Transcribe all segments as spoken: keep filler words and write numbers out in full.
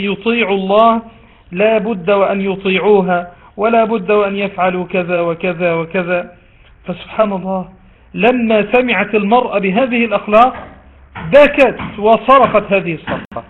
يطيعوا الله لا بد وأن يطيعوها ولا بد وأن يفعلوا كذا وكذا وكذا. فسبحان الله لما سمعت المرأة بهذه الأخلاق بكت وصرخت هذه الصرخة،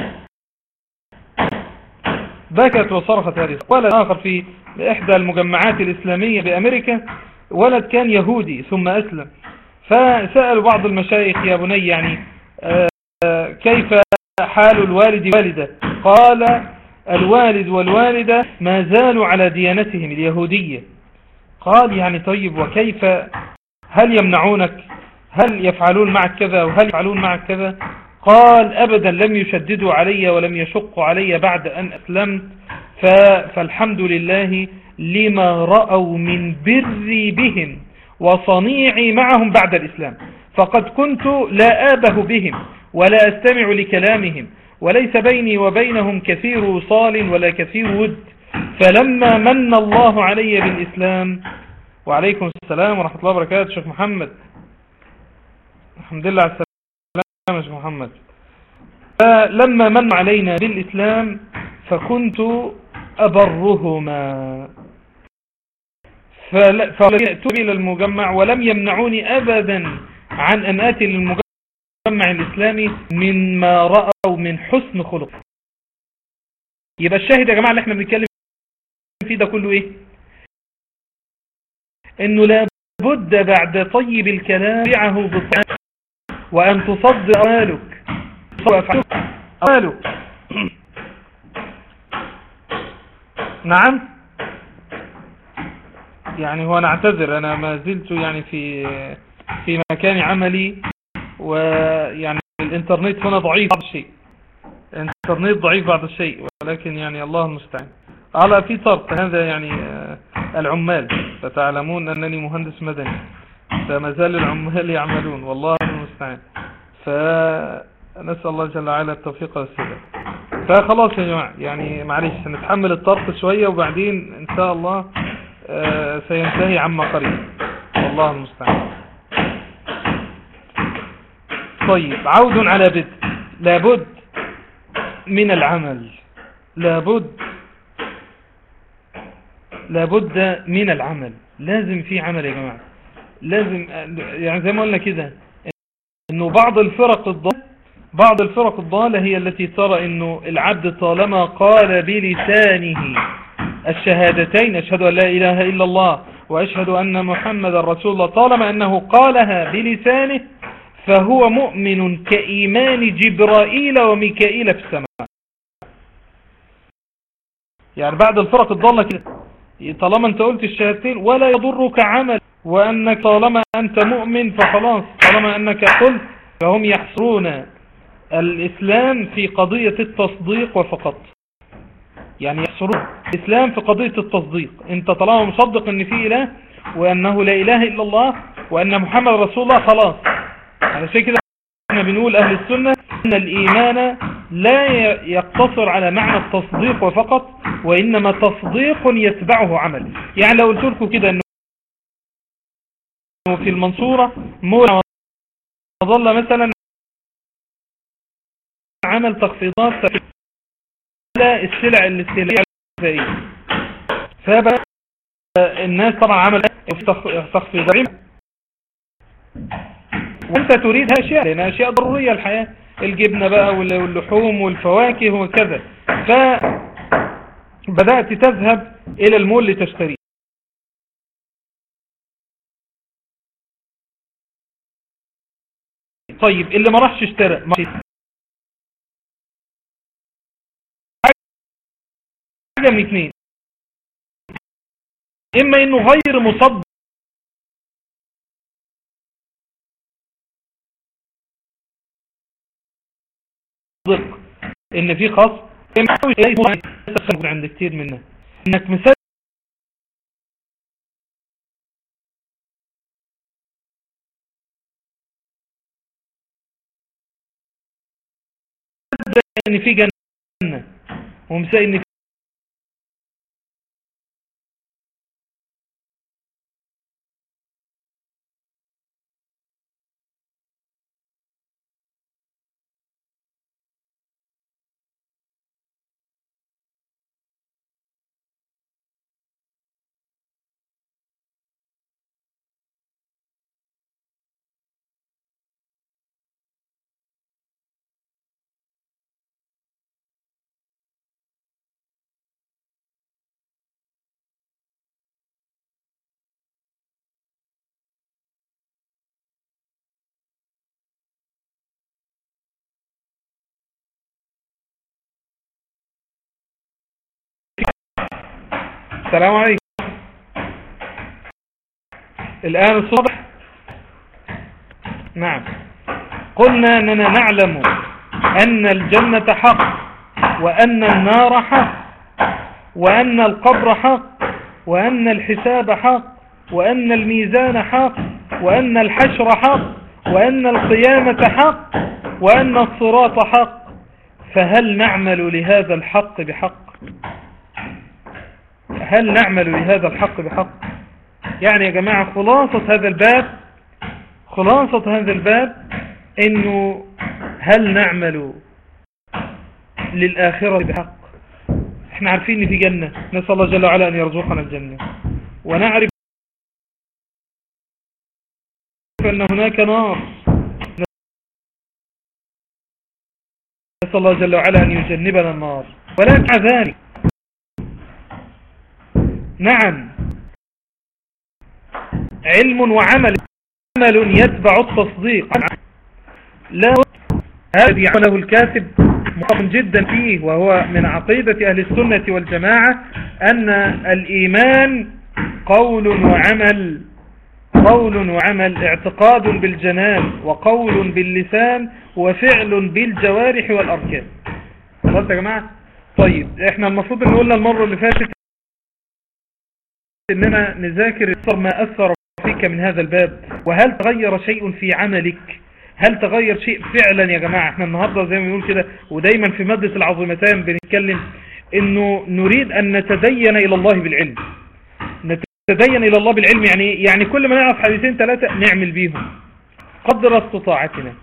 بكت وصرخت هذه الصرخة. ولد آخر في إحدى المجمعات الإسلامية بأمريكا، ولد كان يهودي ثم أسلم، فسألوا بعض المشايخ يا بني يعني كيف حال الوالد والدة؟ قال الوالد والوالدة ما زالوا على ديانتهم اليهودية. قال يعني طيب وكيف، هل يمنعونك، هل يفعلون معك كذا وهل يفعلون معك كذا؟ قال أبدا لم يشددوا علي ولم يشقوا علي بعد أن أسلمت، فالحمد لله لما رأوا من بري بهم وصنيعي معهم بعد الإسلام، فقد كنت لا آبه بهم ولا أستمع لكلامهم وليس بيني وبينهم كثير وصال ولا كثير ود، فلما من الله علي بالإسلام. وعليكم السلام ورحمة الله وبركاته شيخ محمد، الحمد لله على السلام يا شيخ محمد. فلما من علينا بالإسلام فكنت أبرهما، فأتوا إلى المجمع ولم يمنعوني أبدا عن أن آتي للمجمع الإسلامي مما رأوا من حسن خلق. يبقى الشاهد يا جماعة اللي احنا بنتكلم فيه ده كله ايه؟ انه لابد بعد طيب الكلام بيعه بالطعام وان تصدر أمالك أمالك نعم. يعني هو نعتذر انا ما زلت يعني في في مكان عملي، ويعني الانترنت هنا ضعيف بعض الشيء، الانترنت ضعيف بعض الشيء، ولكن يعني الله المستعان. على في طرق هذا يعني العمال، فتعلمون أنني مهندس مدني فما زال العمال يعملون والله المستعان، فنسأل الله جل وعلا التوفيق والسداد. فخلاص يا جماعة يعني معلش هنتحمل الطرق شوية وبعدين إن شاء الله سينتهي عما قريب والله المستعان. طيب عود على بدء، لابد من العمل، لابد لابد من العمل، لازم في عمل يا جماعة، لازم يعني زي ما قلنا كده انه بعض الفرق الضالة بعض الفرق الضالة هي التي ترى انه العبد طالما قال بلسانه الشهادتين اشهد ان لا اله الا الله واشهد ان محمد رسول الله، طالما انه قالها بلسانه فهو مؤمن كإيمان جبرائيل وميكائيل في السماء. يعني بعد الفرق الضالة كده طالما انت قلت الشهادتين ولا يضرك عمل، وانك طالما انت مؤمن فخلاص، طالما انك قلت، فهم يحصرون الاسلام في قضية التصديق وفقط. يعني يحصرون الاسلام في قضية التصديق، انت طالما مصدق ان في اله وانه لا اله الا الله وان محمد رسول الله خلاص. على شيء كده احنا بنقول اهل السنة ان الايمان لا يقتصر على معنى التصديق وفقط، وانما تصديق يتبعه عمل. يعني لو قلت لكم كده انه في المنصورة مولى ظل مثلا عمل تخفيضات على السلع الاستهلاكية، فبقى الناس طبعا عمل تخفيضات وانت تريد اشياء لانها اشياء ضرورية الحياة، الجبنة بقى واللحوم والفواكه وكذا، فبدأت تذهب الى المول لتشتري. طيب اللي ما راحش اشترى حاجة من اثنين، اما انه غير مصدق ان في خاص، اما عند كتير منا انك مصدق ان في جنة ومصدق ان السلام عليكم. الآن الصبح. نعم، قلنا أننا نعلم أن الجنة حق، وأن النار حق، وأن القبر حق، وأن الحساب حق، وأن الميزان حق، وأن الحشر حق، وأن القيامة حق، وأن الصراط حق. فهل نعمل لهذا الحق بحق؟ هل نعمل لهذا الحق بحق؟ يعني يا جماعة خلاصة هذا الباب خلاصة هذا الباب انه هل نعمل للآخرة بحق؟ احنا عارفين ان في جنة، نسأل الله جل وعلا ان يرزقنا الجنة، ونعرف ان هناك نار، نسأل الله جل وعلا ان يجنبنا النار. ولكن مع ذلك نعم علم وعمل، عمل يتبع التصديق. لا هذا يعمله الكاتب مقام جدا فيه، وهو من عقيدة أهل السنة والجماعة أن الإيمان قول وعمل، قول وعمل، اعتقاد بالجنان، وقول باللسان، وفعل بالجوارح والأركان. خلاص يا جماعة؟ طيب احنا المفروض ان قلنا المرة اللي فاتت اننا نذاكر ما أثر فيك من هذا الباب، وهل تغير شيء في عملك؟ هل تغير شيء فعلا يا جماعة؟ احنا النهاردة زي ما بنقول كده، ودايما في مادة العظيمتان بنتكلم انه نريد ان نتدين الى الله بالعلم. نتدين الى الله بالعلم يعني يعني كل ما نعرف حديثين ثلاثة نعمل بيهم قدر استطاعتنا.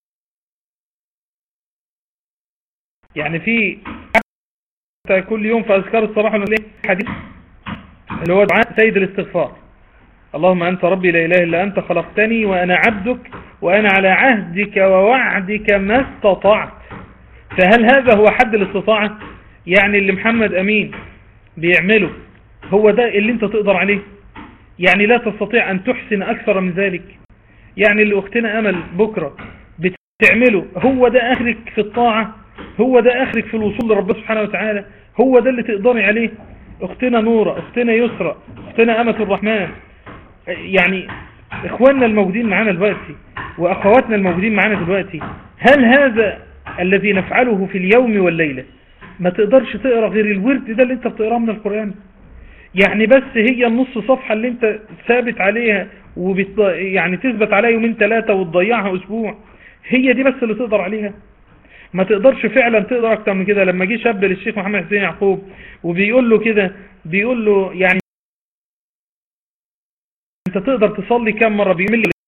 يعني في كل يوم في اذكار الصباح والمساء حديث اللي هو دعاء سيد الاستغفار: اللهم أنت ربي لا إله إلا أنت خلقتني وأنا عبدك وأنا على عهدك ووعدك ما استطعت. فهل هذا هو حد الاستطاعة؟ يعني اللي محمد أمين بيعمله هو ده اللي انت تقدر عليه؟ يعني لا تستطيع أن تحسن أكثر من ذلك؟ يعني اللي أختنا أمل بكرة بتعمله هو ده آخرك في الطاعة؟ هو ده آخرك في الوصول لرب سبحانه وتعالى؟ هو ده اللي تقدري عليه؟ أختنا نورة، أختنا يسرى، أختنا أمة الرحمن، يعني إخواننا الموجودين معنا دلوقتي وأخواتنا الموجودين معنا دلوقتي، هل هذا الذي نفعله في اليوم والليلة ما تقدرش تقرأ غير الورد ده اللي انت بتقرأه من القرآن؟ يعني بس هي النص صفحة اللي انت ثابت عليها وبت... يعني تثبت عليها يومين ثلاثة وتضيعها أسبوع، هي دي بس اللي تقدر عليها؟ ما تقدرش فعلا تقدر أكتر من كده. لما جه شاب للشيخ محمد حسين يعقوب وبيقول له كده، بيقول له يعني انت تقدر تصلي كم مرة؟ بيقول لي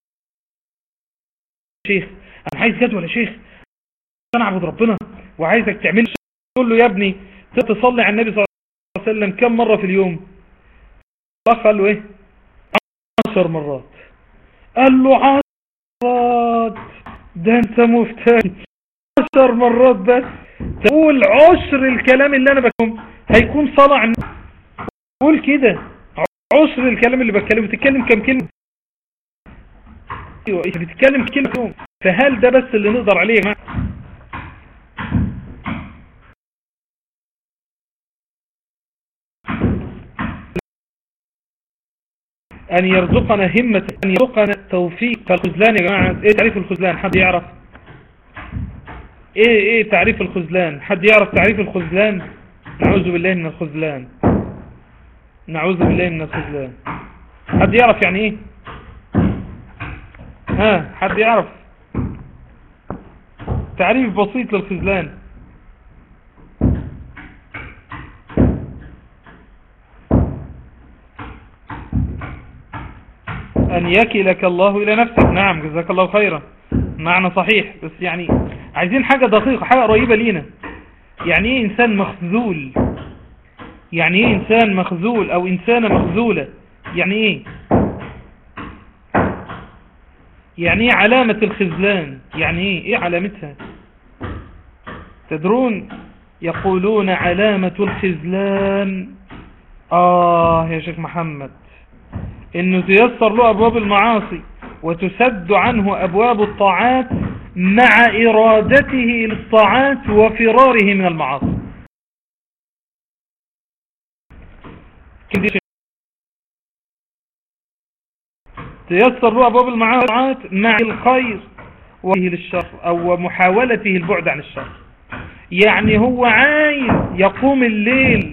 شيخ انا عايز جدول يا شيخ، انا اعبد ربنا وعايزك تعمل. يقول له يا ابني تصلي على النبي صلى الله عليه وسلم كم مرة في اليوم؟ قال له ايه؟ عشر مرات. قال له عشر مرات؟ ده انت مفتري، عشر مرات بس؟ تقول عشر الكلام اللي انا بكلمه هيكون صلاة عن النبي. قول كده عشر الكلام اللي بتكلمه، تتكلم كم كلمة؟ ايوه بتتكلم كلمة. فهل ده بس اللي نقدر عليه يا جماعه؟ ان يرزقنا همة، ان يرزقنا التوفيق. فالخذلان يا جماعه، ايه تعريف الخذلان؟ حد يعرف ايه ايه تعريف الخذلان؟ حد يعرف تعريف الخذلان؟ نعوذ بالله من الخذلان، نعوذ بالله من الخذلان. حد يعرف يعني ايه؟ ها حد يعرف تعريف بسيط للخذلان؟ أن يكلك الله إلى نفسك. نعم جزاك الله خيرا، معنى صحيح، بس يعني عايزين حاجة دقيقة، حاجة قريبة لينا. يعني ايه إنسان مخذول؟ يعني ايه إنسان مخذول أو إنسانة مخذولة؟ يعني ايه؟ يعني ايه علامة الخذلان؟ يعني ايه ايه علامتها؟ تدرون يقولون علامة الخذلان آه يا شيخ محمد انه تيسر له ابواب المعاصي وتسد عنه ابواب الطاعات مع ارادته للطاعات وفراره من المعاصي. تيسر له أبواب المعاصي مع الخير وجهه للشر أو محاولته البعد عن الشر. يعني هو عايز يقوم الليل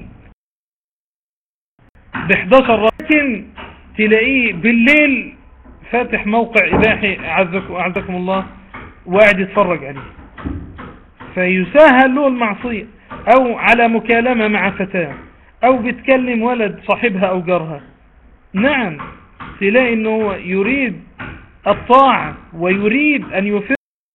ب احداشر، لكن تلاقيه بالليل فاتح موقع إباحي أعزكم الله وقاعد يتفرج عليه، فيسهل له المعصية، أو على مكالمة مع فتاة، أو بتكلم ولد صاحبها أو جارها. نعم، تلاقي أنه يريد الطاعة ويريد أن يفر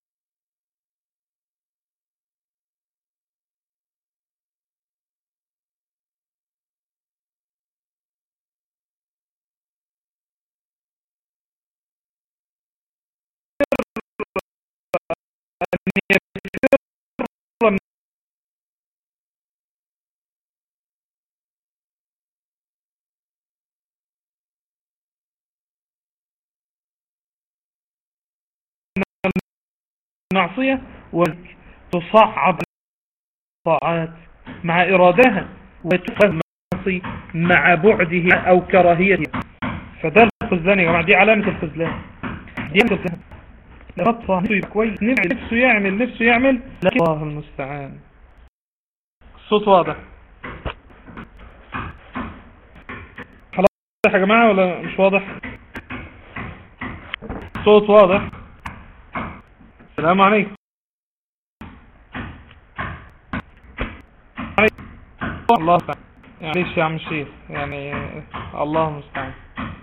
معصية وتصعب الطاعات مع إرادها، وتفهم المعصي مع بعده أو كراهيته. فده الخذلان يا جماعة، دي علامة الخذلان، دي علامة الخذلان. نفسه يبقى كويس، نفسه يعمل نفسه يعمل لكن الله المستعان. الصوت واضح خلاص يا جماعة ولا مش واضح؟ الصوت واضح. السلام عليكم. الله المستعان. يعني ليش يا عم الشيخ؟ يعني الله المستعان.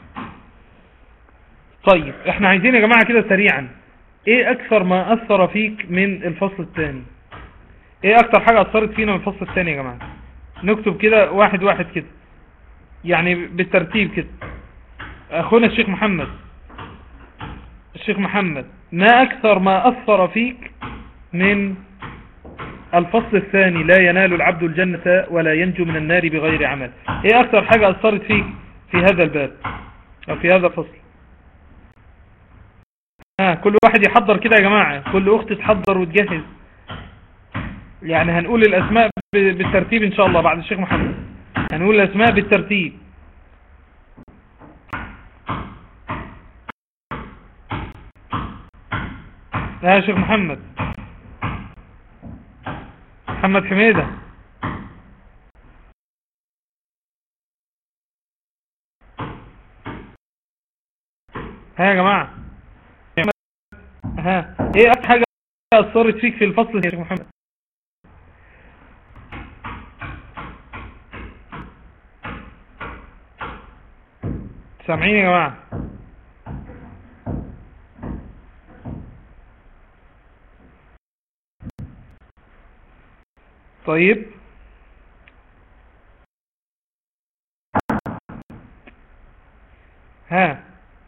طيب احنا عايزين يا جماعة كده سريعا، ايه اكثر ما اثر فيك من الفصل الثاني؟ ايه اكثر حاجة اثرت فينا من الفصل الثاني يا جماعة؟ نكتب كده واحد واحد كده، يعني بالترتيب كده. اخونا الشيخ محمد، الشيخ محمد، ما اكثر ما اثر فيك من الفصل الثاني لا ينال العبد الجنة ولا ينجو من النار بغير عمل؟ ايه اكثر حاجة اثرت فيك في هذا الباب او في هذا الفصل؟ ها، كل واحد يحضر كده يا جماعة، كل اخت تحضر وتجهز. يعني هنقول الاسماء بالترتيب ان شاء الله بعد الشيخ محمد، هنقول الاسماء بالترتيب. ها يا شيخ محمد، محمد حميدة. ها يا جماعة، ها، ايه اكتر حاجة اثرت فيك في الفصل يا شيخ محمد؟ سامعين يا جماعة؟ طيب ها،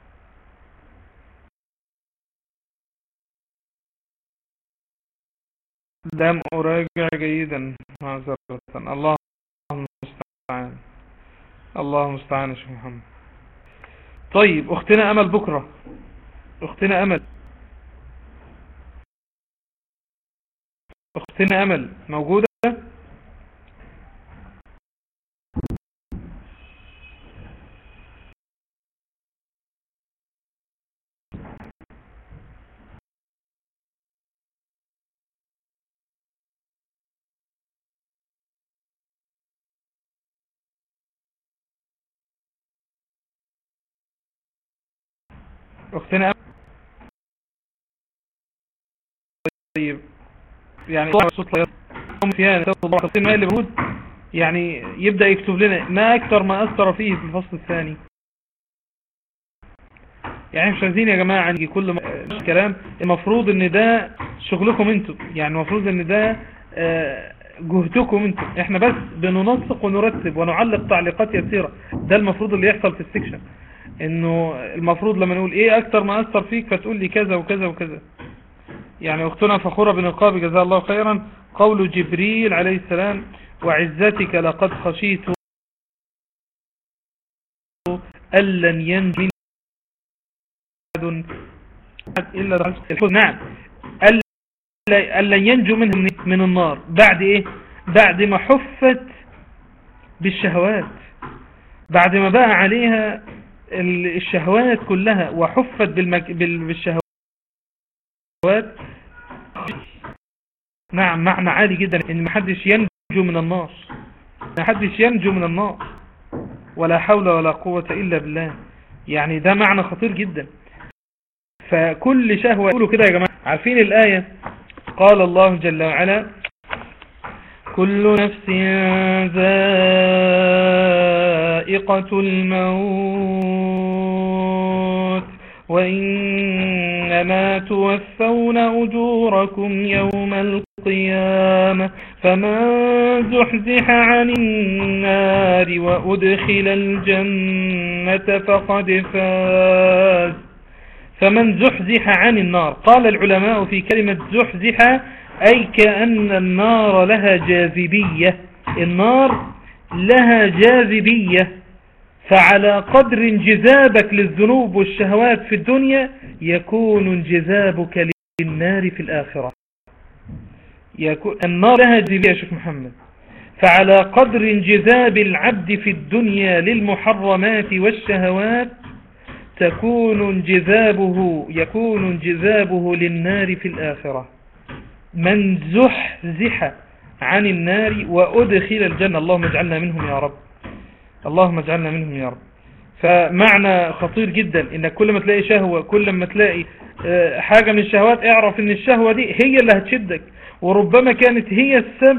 لم أراجع جيدا معذرة. الله المستعان، الله المستعان يا شيخ محمد. طيب أختنا أمل بكرة، أختنا أمل، أختنا أمل موجودة؟ أختنا أمل. طيب يعني صوت لا يصل، يعني يبدأ يكتب لنا ما أكثر ما أثر فيه في الفصل الثاني. يعني مش عايزين يا جماعة نجي كل كلام، المفروض ان ده شغلكم انتم، يعني المفروض ان ده جهدكم انتم، احنا بس بننسق ونرتب ونعلق تعليقات يسيرة. ده المفروض اللي يحصل في السكشن، انه المفروض لما نقول ايه اكتر ما اثر فيك فتقول لي كذا وكذا وكذا. يعني اختنا فخورة بنقاب جزاها الله خيرا، قول جبريل عليه السلام وعزتك لقد خشيت ألن ينجو إلا الحزن. نعم، ألن ينجو منه من النار بعد إيه؟ بعد ما حفت بالشهوات، بعد ما بقى عليها الشهوات كلها وحفت بالمك... بالشهوات. نعم، معنى عالي جدا ان محدش ينجو من النار، محدش ينجو من النار، ولا حول ولا قوة الا بالله. يعني ده معنى خطير جدا. فكل شهوة يقولوا كده يا جماعة، عارفين الآية قال الله جل وعلا كل نفس ذائقة الموت وإنما توفون أجوركم يوم القيامة فمن زحزح عن النار وأدخل الجنة فقد فاز. فمن زحزح عن النار، قال العلماء في كلمة زحزح أي كأن النار لها جاذبية، النار لها جاذبية، فعلى قدر انجذابك للذنوب والشهوات في الدنيا يكون انجذابك للنار في الآخرة. يكون النار لها جاذبية يا شيخ محمد، فعلى قدر انجذاب العبد في الدنيا للمحرمات والشهوات تكون انجذابه يكون انجذابه للنار في الآخرة. من زحزح عن النار وأدخل الجنة، اللهم اجعلنا منهم يا رب، اللهم اجعلنا منهم يا رب. فمعنى خطير جدا انك كل ما تلاقي شهوة، كل ما تلاقي حاجة من الشهوات، اعرف ان الشهوة دي هي اللي هتشدك، وربما كانت هي السبب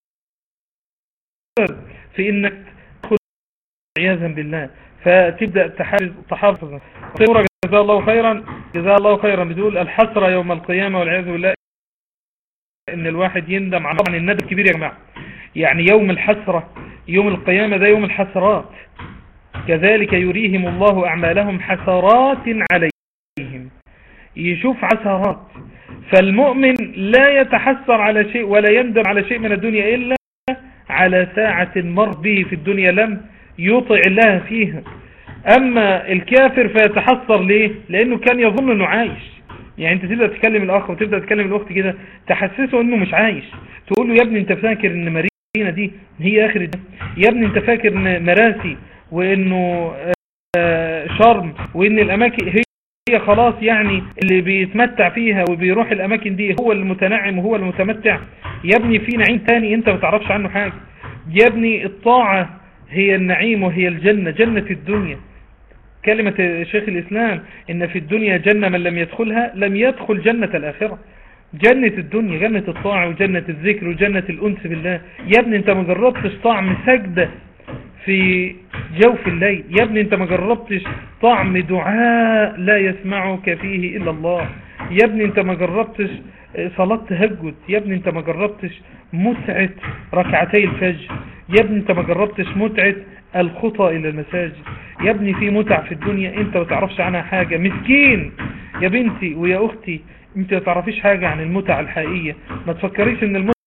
في انك تدخل عياذا بالله، فتبدأ تحافظ. سورة جزاه الله خيرا، جزاه الله خيرا، بتقول الحسرة يوم القيامة والعياذ بالله ان الواحد يندم عن طبعا الندم كبير يا جماعة. يعني يوم الحسرة، يوم القيامة ده يوم الحسرات، كذلك يريهم الله أعمالهم حسرات عليهم، يشوف حسرات. فالمؤمن لا يتحسر على شيء ولا يندم على شيء من الدنيا إلا على ساعة مر به في الدنيا لم يطع الله فيها. أما الكافر فيتحسر ليه؟ لأنه كان يظن أنه عايش. يعني انت تبدأ تكلم الأخ وتبدأ تكلم الأخت كده تحسسه أنه مش عايش، تقول له يا ابني انت فاكر ان مارينا دي هي آخر الدنيا؟ يا ابني انت فاكر ان مراسي وانه شرم وان الأماكن هي خلاص يعني اللي بيتمتع فيها وبيروح الأماكن دي هو المتنعم وهو المتمتع؟ يا ابني في نعيم تاني انت ما تعرفش عنه حاجة. يا ابني الطاعة هي النعيم وهي الجنة، جنة الدنيا. كلمة شيخ الإسلام إن في الدنيا جنة من لم يدخلها لم يدخل جنة الآخرة. جنة الدنيا جنة الطاعة وجنة الذكر وجنة الأنس بالله. يا ابني انت ما جربتش طعم سجدة في جوف الليل، يا ابني انت ما جربتش طعم دعاء لا يسمعك فيه إلا الله، يا ابني انت ما جربتش صلاة تهجد، يا ابني انت ما جربتش متعة ركعتي الفجر، يا ابني انت ما جربتش متعة الخطى الى المساجد. يا ابني في متع في الدنيا انت ما تعرفش عنها حاجة. مسكين يا بنتي ويا اختي، انت ما تعرفيش حاجة عن المتع الحقيقية. ما تفكريش ان المتع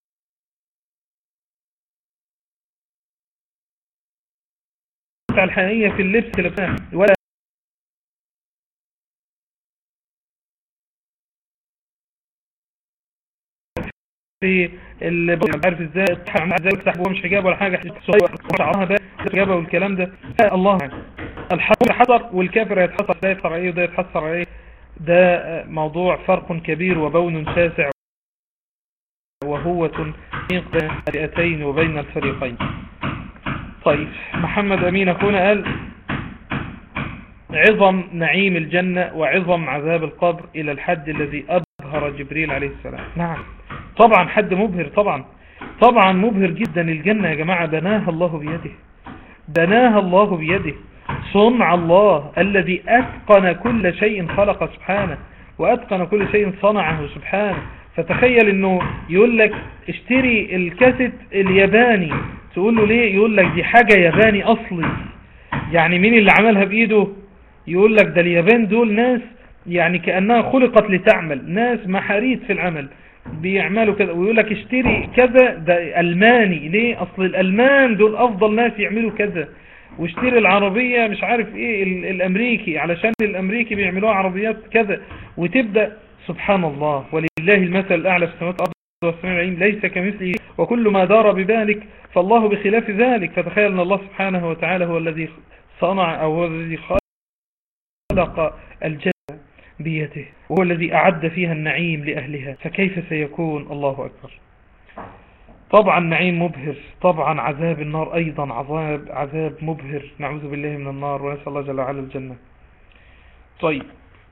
الحقيقية في اللبس ولا في اللي عارف ازاي ازاي تحبه مش حجاب ولا حاجه شعرها بقى حجابه والكلام ده. الله الحق حصر والكافر يتحصر، ده يتحصر عليه وده يتحصر عليه. ده موضوع فرق كبير وبون شاسع وهو تنقيق بين الفئتين وبين الفريقين. طيب محمد أمين أخونا قال عظم نعيم الجنة وعظم عذاب القبر إلى الحد الذي أبهر جبريل عليه السلام. نعم طبعا حد مبهر، طبعا طبعا مبهر جدا. الجنة يا جماعة بناها الله بيده، بناها الله بيده، صنع الله الذي أتقن كل شيء خلق سبحانه وأتقن كل شيء صنعه سبحانه. فتخيل انه يقول لك اشتري الكاسيت الياباني، تقول له ليه؟ يقول لك دي حاجة ياباني اصلي. يعني مين اللي عملها بايده؟ يقول لك ده اليابان دول ناس يعني كأنها خلقت لتعمل، ناس محاريت في العمل بيعملوا كذا. ويقول لك اشتري كذا ده ألماني، ليه؟ اصل الألمان دول افضل ناس يعملوا كذا. واشتري العربية مش عارف ايه الامريكي علشان الامريكي بيعملوها عربيات كذا. وتبدأ سبحان الله ولله المثل الأعلى في السماوات والأرض والسميع العليم ليس كمثله وكل ما دار بذلك فالله بخلاف ذلك. فتخيل أن الله سبحانه وتعالى هو الذي صنع أو هو الذي خلق الجنة بيده، وهو الذي أعد فيها النعيم لأهلها، فكيف سيكون؟ الله أكبر. طبعا نعيم مبهر، طبعا عذاب النار أيضا عذاب عذاب مبهر، نعوذ بالله من النار ونسأل الله جل وعلا الجنة. طيب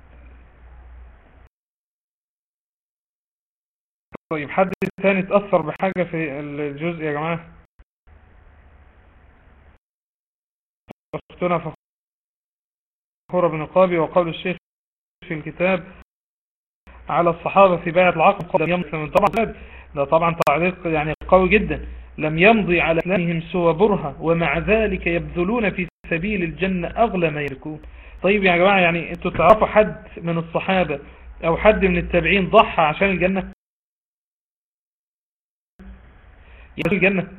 طيب حد ثاني تأثر بحاجة في الجزء يا جماعة؟ أختنا فخورة بن القابي وقول الشيخ في الكتاب على الصحابة في بيعة العقبة لم يمضي، طبعا ده طبعا تعليق يعني قوي جدا، لم يمضي على إسلامهم سوى برهة ومع ذلك يبذلون في سبيل الجنة أغلى ما يملكون. طيب يا جماعة، يعني انتوا تعرفوا حد من الصحابة أو حد من التابعين ضحى عشان الجنة؟ يعني الجنة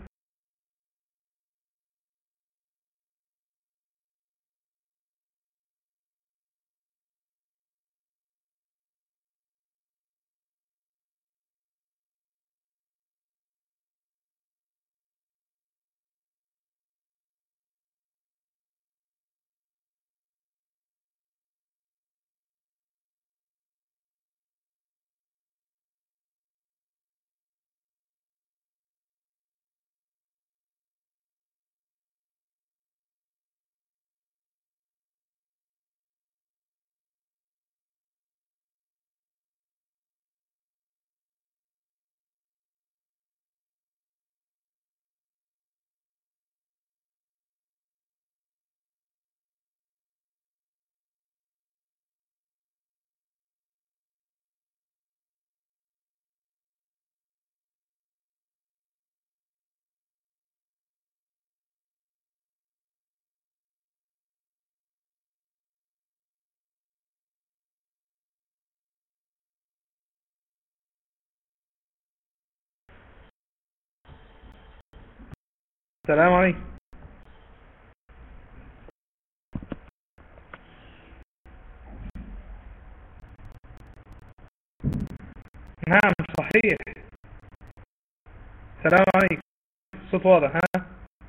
السلام عليكم. نعم صحيح. السلام عليكم، الصوت واضح ها؟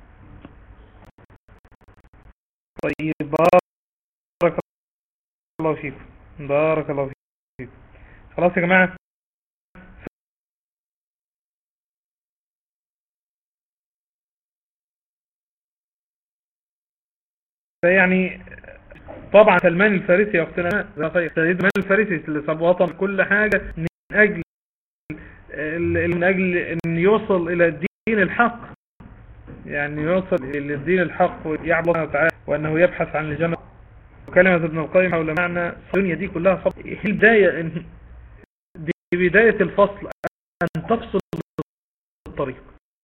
طيب بارك الله فيكم، بارك الله فيكم. خلاص يا جماعة، يعني طبعا سلمان الفارسي يا اختنا سيدنا الفارسي اللي صاب وطن كل حاجة من اجل من اجل ان يوصل الى الدين الحق، يعني يوصل الى الدين الحق ويعبد الله تعالى وانه يبحث عن الجنة. وكلمة ابن القيم حول معنى الدنيا دي كلها صبر، هي البداية، دي بداية الفصل، ان تفصل الطريق.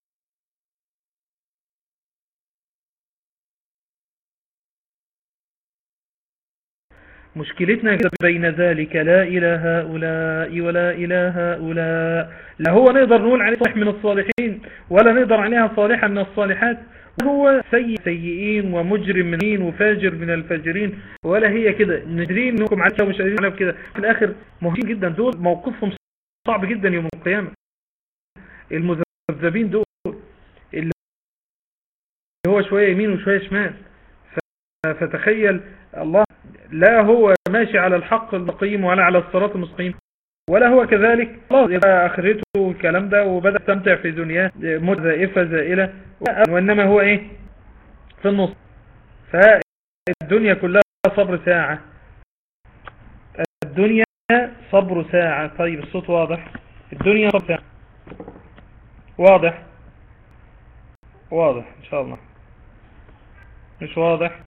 مشكلتنا بين ذلك لا إلى هؤلاء ولا إلى هؤلاء، لا هو نقدر نقول عليه صالح من الصالحين ولا نقدر عليها صالحا من الصالحات، هو سيء سيئين ومجرم منين وفاجر من الفاجرين، ولا هي كده ندرين انكم عادة ومش قادرين عليها كده. في الآخر مهمين جدا، دول موقفهم صعب جدا يوم القيامة، المذبذبين دول اللي هو شوية يمين وشوية شمال. فتخيل الله لا هو ماشي على الحق المقيم ولا على الصراط المستقيم ولا هو كذلك، خلاص يبقى اخرته الكلام ده وبدأ يستمتع في دنياه موت زائفة زائلة، وانما هو ايه في النص. فالدنيا كلها صبر ساعة، الدنيا صبر ساعة. طيب الصوت واضح؟ الدنيا صبر ساعة واضح؟ واضح ان شاء الله. مش واضح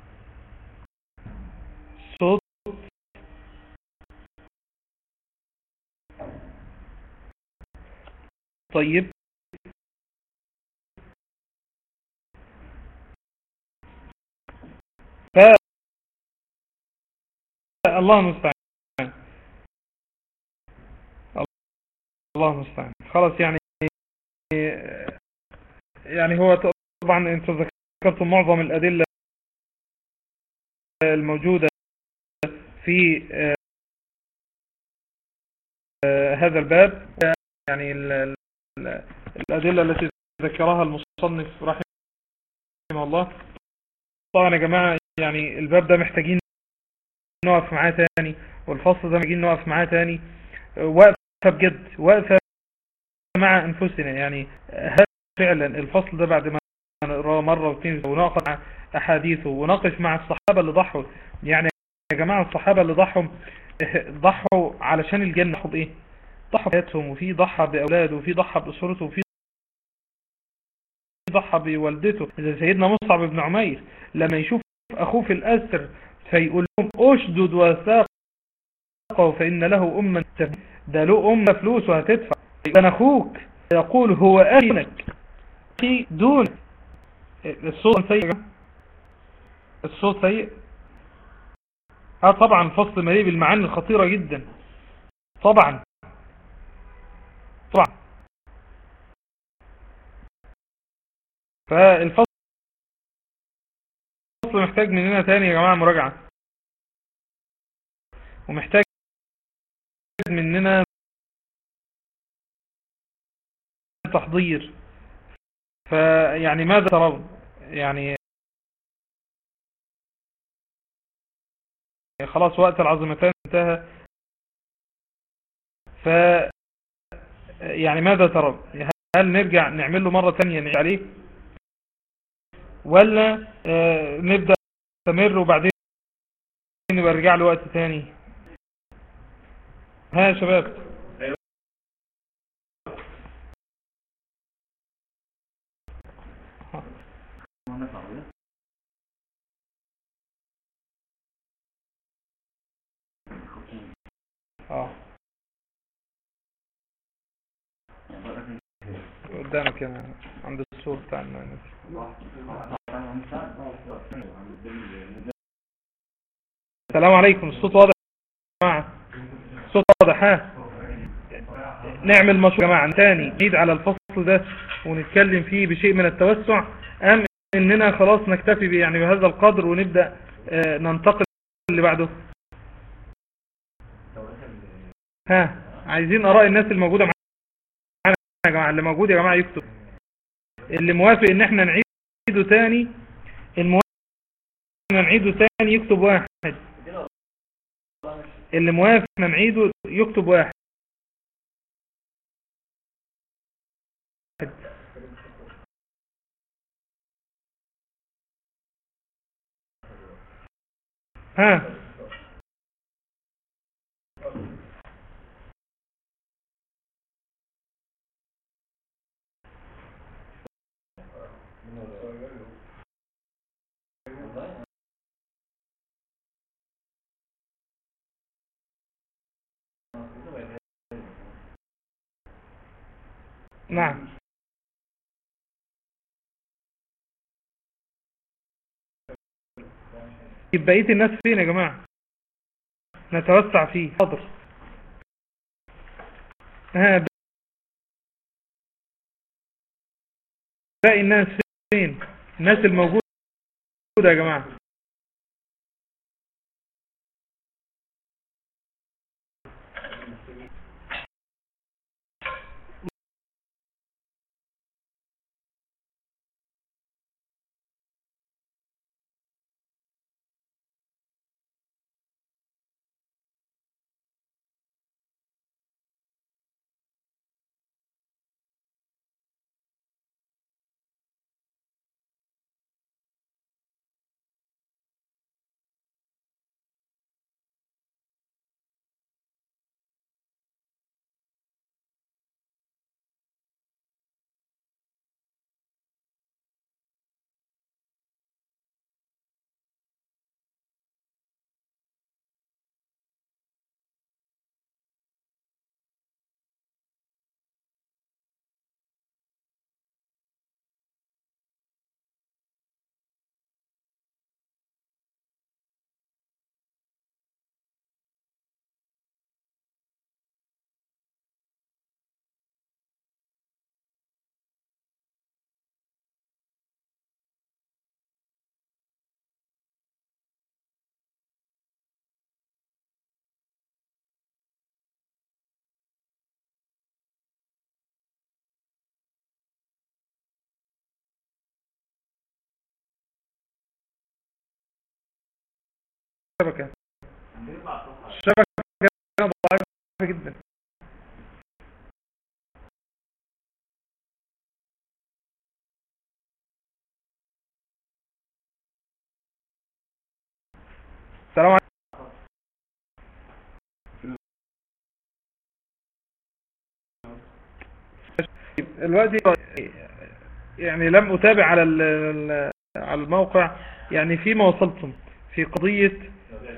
الصوت؟ طيب ف الله المستعان، الله المستعان. خلاص يعني يعني هو طبعا انتوا ذكرتم معظم الأدلة الموجودة في هذا الباب، يعني الأدلة التي ذكرها المصنف رحمه الله. طبعا يا جماعة يعني الباب ده محتاجين نقف معاه تاني، والفصل ده محتاجين نقف معاه تاني، وقفة بجد، وقفة مع أنفسنا. يعني هل فعلا الفصل ده بعد ما نقراه مرة واثنين وناقش مع أحاديثه وناقش مع الصحابة اللي ضحوا، يعني يا جماعة الصحابة اللي ضحوا ضحوا علشان الجنة، ضحوا بإيه؟ ضحوا بحياتهم، وفي ضحى بأولاده، وفي ضحى بأسرته، وفي ضحى بوالدته، زي سيدنا مصعب بن عمير لما يشوف أخوه في الأسر فيقول لهم أشدد وثاقه فإن له أما تب- ده له أم فلوس وهتدفع، كان أخوك يقول هو أخينك أخي دون. الصوت سيء يا جماعة. الصوت سيء. اه طبعا فصل مليء بالمعاني الخطيرة جدا. طبعا طبعا. فالفصل محتاج مننا تاني يا جماعة مراجعة، ومحتاج مننا تحضير. فيعني ماذا ترون؟ يعني خلاص وقت العظمتان انتهى. ف يعني ماذا ترون؟ هل نرجع نعمل له مرة تانية نعيد عليه، ولا آه، نبدأ نستمر وبعدين نبقى نرجع له وقت تاني؟ ها يا شباب. اه قدامك هنا عند الصور بتاع الناس. السلام عليكم. الصوت واضح يا جماعة؟ الصوت واضح؟ ها نعمل مشروع يا جماعة تاني نعيد على الفصل ده ونتكلم فيه بشيء من التوسع، ام اننا خلاص نكتفي ب- يعني بهذا القدر ونبدأ آه، ننتقل اللي بعده؟ ها عايزين اراء الناس الموجودة معانا يا جماعة. اللي موجود يا جماعة يكتب. اللي موافق ان احنا نعيده تاني، الموافق ان نعيده تاني يكتب واحد. اللي موافق ان نعيده يكتب واحد. ها نعم. بقية الناس فين يا جماعة؟ نتوسع فيه. حاضر. ها باقي الناس فين؟ الناس الموجودة يا جماعة. الشبكة الشبكة ضعيفة جدا. السلام عليكم. الوقت يعني لم أتابع على على الموقع، يعني فيما وصلتم في قضية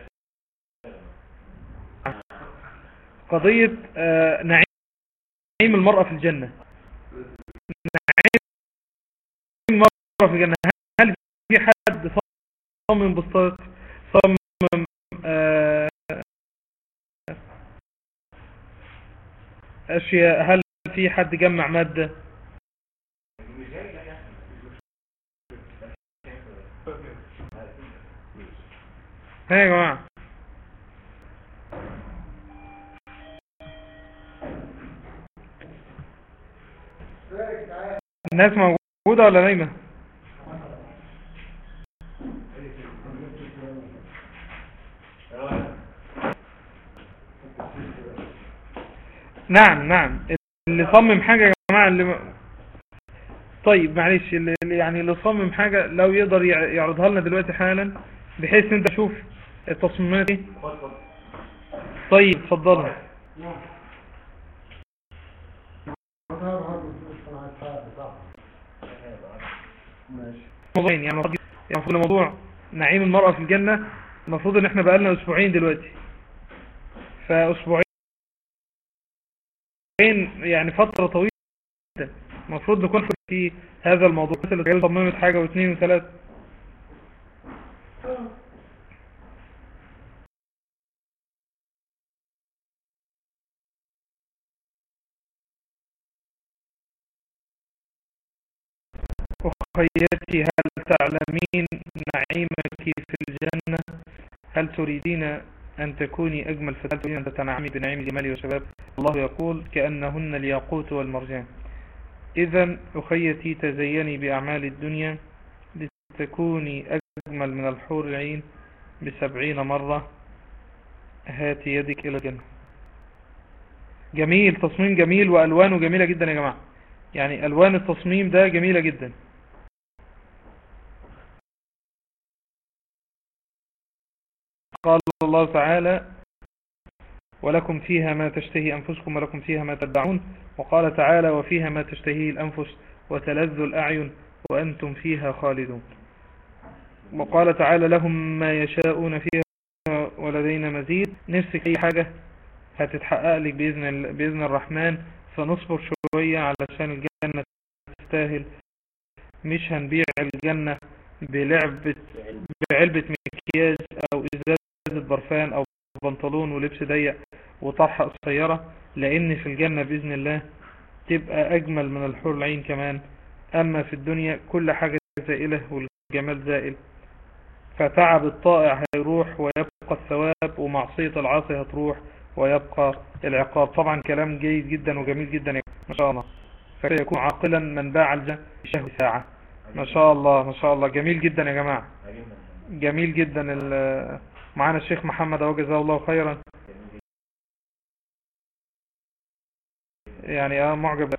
قضية آه نعيم المرأة في الجنة. نعيم المرأة في الجنة، هل في حد صمم بسطات، صمم آه أشياء؟ هل في حد جمع مادة؟ ها يا جماعة، الناس موجودة ولا نايمة؟ نعم نعم، اللي صمم حاجة يا جماعة اللي م... طيب معلش، اللي يعني اللي صمم حاجة لو يقدر يعرضها لنا دلوقتي حالا بحيث انت تشوف التصميمات دي. طيب اتفضلوا. موضوعين، يعني المفروض موضوع نعيم المرأة في الجنة المفروض ان احنا بقالنا اسبوعين دلوقتي، فاسبوعين يعني فترة طويلة، المفروض نكون في هذا الموضوع. اللي صممت حاجة واثنين وثلاثة. أخيتي هل تعلمين نعيمك في الجنة؟ هل تريدين أن تكوني أجمل فتاة؟ تريدين أن تتنعمي بنعيم الجمال والشباب؟ الله يقول كأنهن الياقوت والمرجان. إذن أخيتي تزيني بأعمال الدنيا لتكوني أجمل من الحور العين بسبعين مرة. هاتي يدك إلى الجنة. جميل، تصميم جميل وألوانه جميلة جدا يا جماعة، يعني ألوان التصميم ده جميلة جدا. قال الله تعالى ولكم فيها ما تشتهي أنفسكم ولكم فيها ما تدعون. وقال تعالى وفيها ما تشتهي الأنفس وتلذ الأعين وأنتم فيها خالدون. وقال تعالى لهم ما يشاءون فيها ولدينا مزيد. نفسك أي حاجة هتتحقق لك بإذن, بإذن الرحمن، فنصبر شوية علشان الجنة تستاهل. مش هنبيع الجنة بلعبة بعلبة مكياج أو إزازة برفان أو بنطلون ولبس ضيق وطرحة قصيرة، لأن في الجنة بإذن الله تبقى أجمل من الحور العين كمان. أما في الدنيا كل حاجة زائلة والجمال زائل، فتعب الطائع هيروح ويبقى الثواب، ومعصية العاصي هتروح ويبقى العقاب. طبعا كلام جيد جدا وجميل جدا ما شاء الله. فيكون عاقلا من باع الجنة بشهر ساعة. ما شاء الله ما شاء الله، جميل جدا يا جماعة، جميل جدا. معانا الشيخ محمد اهو جزاه الله خيرا، يعني اه معجب.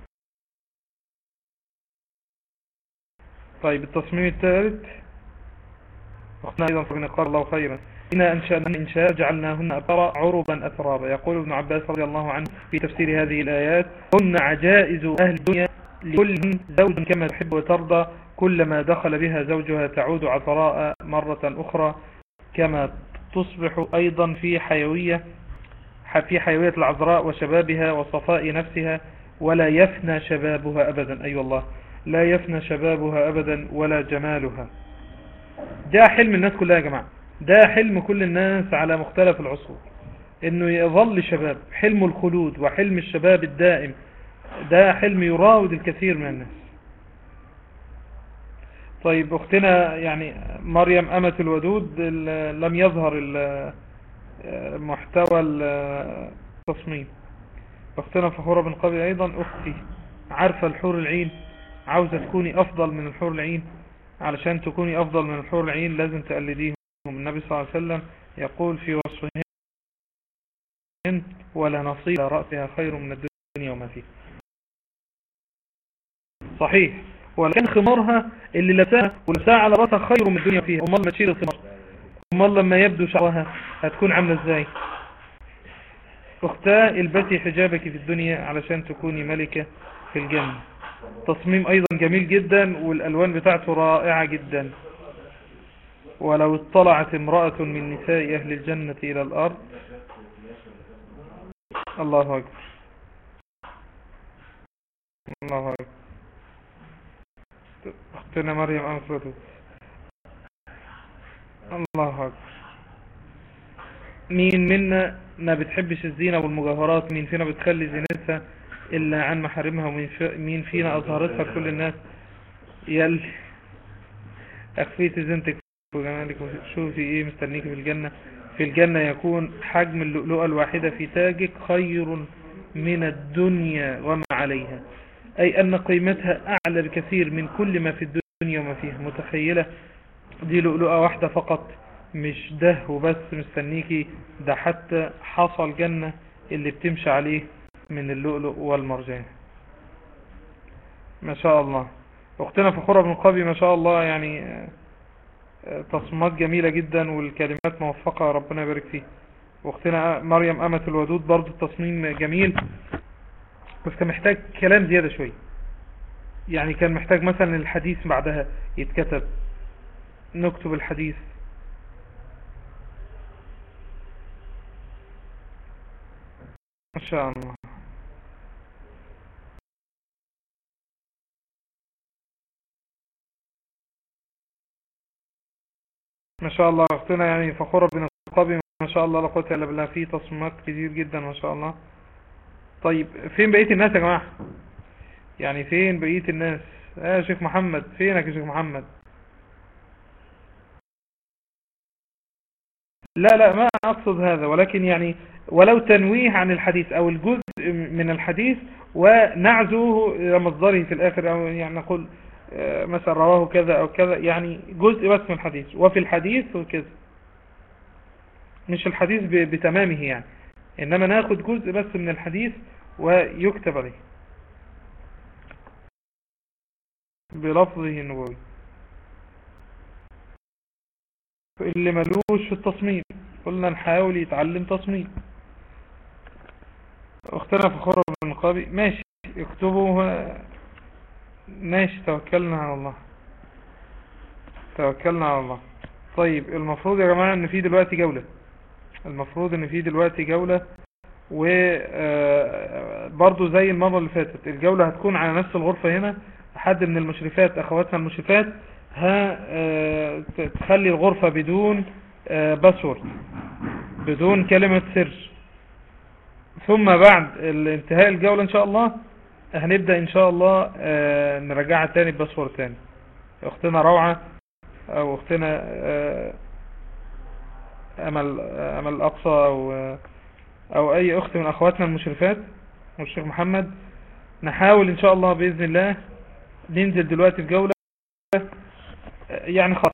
طيب التصميم الثالث اختنا ايضا فبنا قال الله خيرا. إنا أنشأنا إنشاء جعلناهن أبرا عربا أترابا. يقول ابن عباس رضي الله عنه في تفسير هذه الآيات هن عجائز أهل الدنيا لكل زوج كما تحب وترضى، كلما دخل بها زوجها تعود عطراء مرة أخرى، كما تصبح أيضا في حيوية في حيوية العذراء وشبابها وصفاء نفسها، ولا يفنى شبابها أبدا. أي أيوة والله لا يفنى شبابها أبدا ولا جمالها. ده حلم الناس كلها يا جماعة، ده حلم كل الناس على مختلف العصور، انه يظل شباب. حلم الخلود وحلم الشباب الدائم ده حلم يراود الكثير من الناس. طيب اختنا يعني مريم أمة الودود لم يظهر محتوى التصميم. اختنا فخورة بن قبل ايضا اختي عارفة الحور العين، عاوزة تكوني افضل من الحور العين. علشان تكوني افضل من الحور العين لازم تقلديهم. النبي صلى الله عليه وسلم يقول في وصفهن: ولا نصيب رأسها خير من الدنيا وما فيها. صحيح، ولكن خمارها اللي لبسها ولبسها على رأسها خير من الدنيا فيها. امال ما تشيل الخمار، امال لما يبدو شعرها هتكون عاملة ازاي؟ اختاه البسي حجابك في الدنيا علشان تكوني ملكة في الجنة. تصميم ايضا جميل جدا، والالوان بتاعته رائعة جدا. ولو اطلعت امرأة من نساء اهل الجنة الى الارض. الله اكبر، الله اكبر. اختنا مريم انفرد. الله اكبر. مين منا ما بتحبش الزينة والمجوهرات؟ مين فينا بتخلي زينتها الا عن محارمها؟ ومين فينا اظهرتها لكل الناس؟ يل اخفيت زينتك وجمالك وشوفي ايه مستنيك في الجنة. في الجنة يكون حجم اللؤلؤة الواحدة في تاجك خير من الدنيا وما عليها، اي ان قيمتها اعلى بكثير من كل ما في الدنيا وما فيها. متخيلة؟ دي لؤلؤة واحدة فقط، مش ده وبس مستنيكي، ده حتى حصى الجنة اللي بتمشي عليه من اللؤلؤ والمرجان. ما شاء الله. اختنا فخورة بن قابي ما شاء الله، يعني تصميمات جميلة جدا والكلمات موفقة، ربنا يبارك فيه. واختنا مريم أمة الودود برضو التصميم جميل، بس كان محتاج كلام زيادة شوي، يعني كان محتاج مثلا الحديث بعدها يتكتب، نكتب الحديث. ما شاء الله. ما شاء الله اختنا يعني فخورة بن قابي ما شاء الله لا قوة الا بالله، فيه تصميمات كتير جدا ما شاء الله. طيب فين بقية الناس يا جماعة؟ يعني فين بقية الناس؟ اه يا شيخ محمد، فينك يا شيخ محمد؟ لا لا ما اقصد هذا، ولكن يعني ولو تنويه عن الحديث او الجزء من الحديث ونعزوه الى مصدره في الاخر، او يعني نقول مثلا رواه كذا او كذا، يعني جزء بس من الحديث وفي الحديث وكذا، مش الحديث بتمامه يعني، انما ناخد جزء بس من الحديث ويكتب عليه بلفظه النبوي. اللي ملوش في التصميم قلنا نحاول يتعلم تصميم. اختنا فخورة بن قابي ماشي، اكتبوا ماشي، توكلنا على الله، توكلنا على الله. طيب المفروض يا جماعة ان في دلوقتي جولة، المفروض ان في دلوقتي جولة، وبرضو زي المرة اللي فاتت الجولة هتكون على نفس الغرفة هنا. حد من المشرفات اخواتنا المشرفات ها تخلي الغرفة بدون باسورد، بدون كلمة سر، ثم بعد انتهاء الجولة ان شاء الله هنبدأ ان شاء الله نرجعها تاني بباسورد تاني. اختنا روعة او اختنا امل امل الاقصى او او اي اخت من اخواتنا المشرفات والشيخ محمد، نحاول ان شاء الله باذن الله ننزل دلوقتي في جولة يعني خاصة.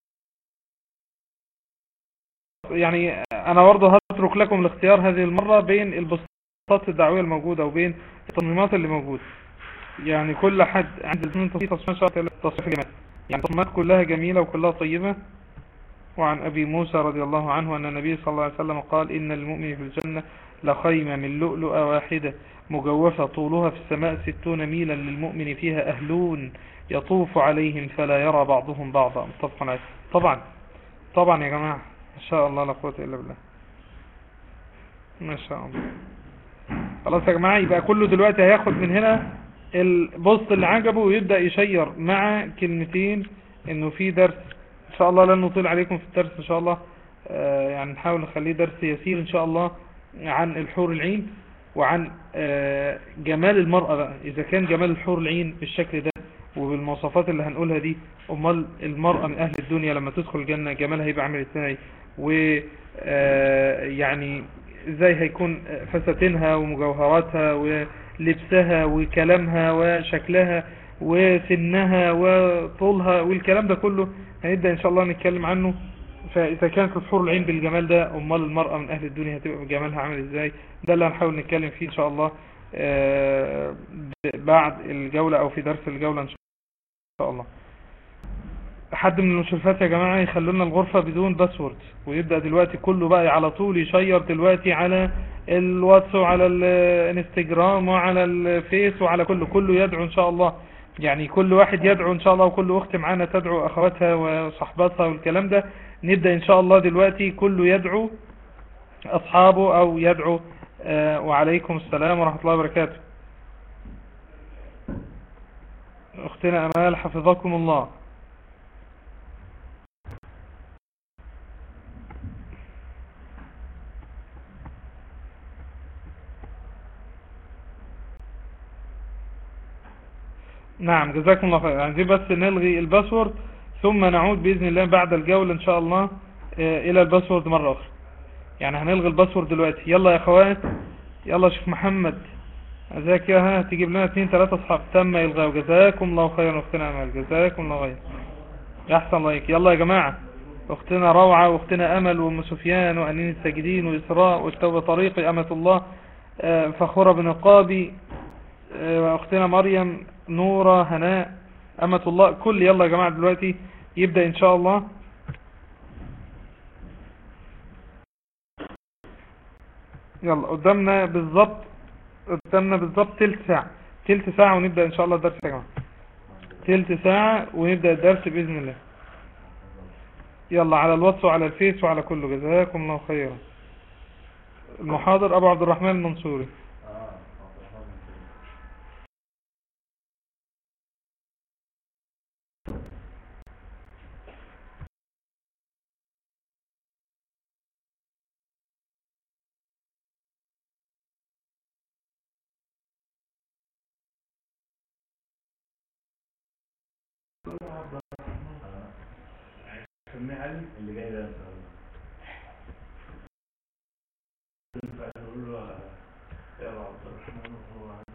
يعني انا برضه هترك لكم الاختيار هذه المرة بين البساطات الدعوية الموجودة وبين التصميمات اللي موجودة، يعني كل حد عند التصميم تصميمات يعني التصميمات كلها جميلة وكلها طيبة. وعن أبي موسى رضي الله عنه أن النبي صلى الله عليه وسلم قال: إن المؤمن في الجنة لخيمة من لؤلؤة واحدة مجوفة طولها في السماء ستون ميلا، للمؤمن فيها أهلون يطوف عليهم فلا يرى بعضهم بعضا. متفق عليه. طبعا طبعا يا جماعة إن شاء الله لا قوة إلا بالله. ما شاء الله. خلاص يا جماعة، يبقى كله دلوقتي هياخد من هنا البوست اللي عجبه ويبدأ يشير مع كلمتين إنه في درس. ان شاء الله لن نطيل عليكم في الدرس ان شاء الله، آه يعني نحاول نخليه درس يسير ان شاء الله عن الحور العين وعن آه جمال المرأة بقى. اذا كان جمال الحور العين بالشكل ده وبالمواصفات اللي هنقولها دي، امال المرأة من اهل الدنيا لما تدخل الجنة جمالها هيبقى عامل ازاي، ويعني ازاي هيكون فساتينها ومجوهراتها ولبسها وكلامها وشكلها وسنها وطولها والكلام ده كله هنبدأ ان شاء الله نتكلم عنه فإذا كانت الحور العين بالجمال ده، أمال المرأة من أهل الدنيا هتبقى جمالها عامل إزاي؟ ده اللي هنحاول نتكلم فيه إن شاء الله آه، بعد الجولة أو في درس الجولة إن شاء الله. حد من المشرفات يا جماعة يخلوا لنا الغرفة بدون باسورد، ويبدأ دلوقتي كله بقى على طول يشير دلوقتي على الواتس وعلى الانستجرام وعلى الفيس وعلى كله، كله يدعو إن شاء الله. يعني كل واحد يدعو إن شاء الله، وكل أخت معانا تدعو أخواتها وصحباتها والكلام ده. نبدأ إن شاء الله دلوقتي كله يدعو أصحابه أو يدعو. آه وعليكم السلام ورحمة الله وبركاته. أختنا أمال حفظكم الله. نعم جزاكم الله خير. عايزين بس نلغي الباسورد ثم نعود بإذن الله بعد الجولة إن شاء الله آه إلى الباسورد مرة أخرى. يعني هنلغي الباسورد دلوقتي. يلا يا أخوات، يلا شيخ محمد ازيك يا ها، تجيب لنا اتنين تلاتة اصحاب. تم الغاء. جزاكم الله خيرا اختنا امل، جزاكم الله خير. احسن الله عليك. يلا يا جماعة، اختنا روعة واختنا امل وام سفيان وانين الساجدين واسراء والتوبة طريقي امة الله آه، فخورة بن القابي آه، واختنا مريم نورة هناء امة الله كل. يلا يا جماعة دلوقتي يبدأ ان شاء الله. يلا قدامنا بالظبط، قدامنا بالظبط تلت ساعة، تلت ساعة ونبدأ ان شاء الله الدرس يا جماعة. تلت ساعة ونبدأ الدرس بإذن الله. يلا على الواتس وعلى الفيس وعلى كله. جزاكم الله خيرا. المحاضر أبو عبد الرحمن المنصوري. اللي جاي ده ان شاء الله.